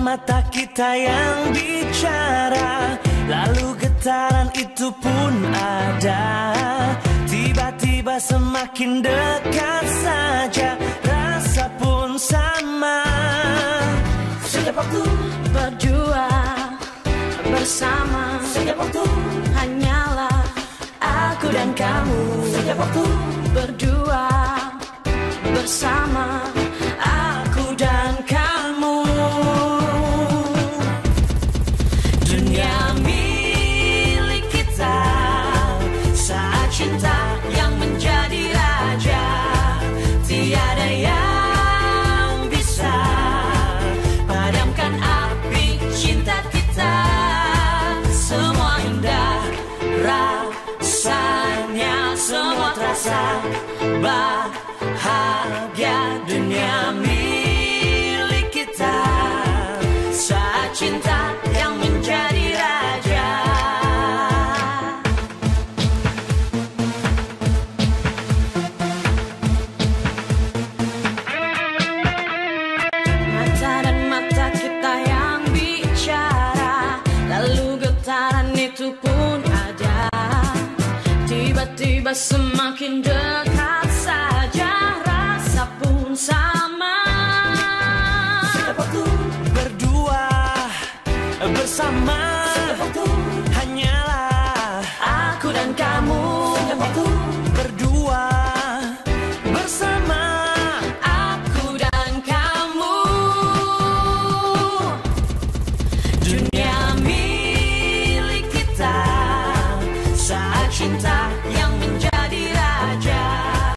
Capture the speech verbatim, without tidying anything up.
mata kita yang bicara, lalu getaran itu pun ada. Tiba-tiba semakin dekat saja, rasa pun sama. Setiap waktu berdua bersama, setiap waktu hanyalah aku dan kamu. setiap waktu Berdua bersama, aku dan kamu. dunia milik kita, saat cinta yang menjadi raja. Tiada yang bisa padamkan api cinta kita. Semua indah rasanya, semua terasa bahagia. Dunia milik kita, saat cinta yang menjadi raja. Mata dan mata kita yang bicara, lalu getaran itu pun ada. Tiba-tiba semakin dekat saja, rasa pun sama. Setiap waktu berdua bersama, setiap waktu hanyalah Aku dan kamu. setiap waktu berdua bersama. Aku dan kamu. Dunia milik kita, saat cinta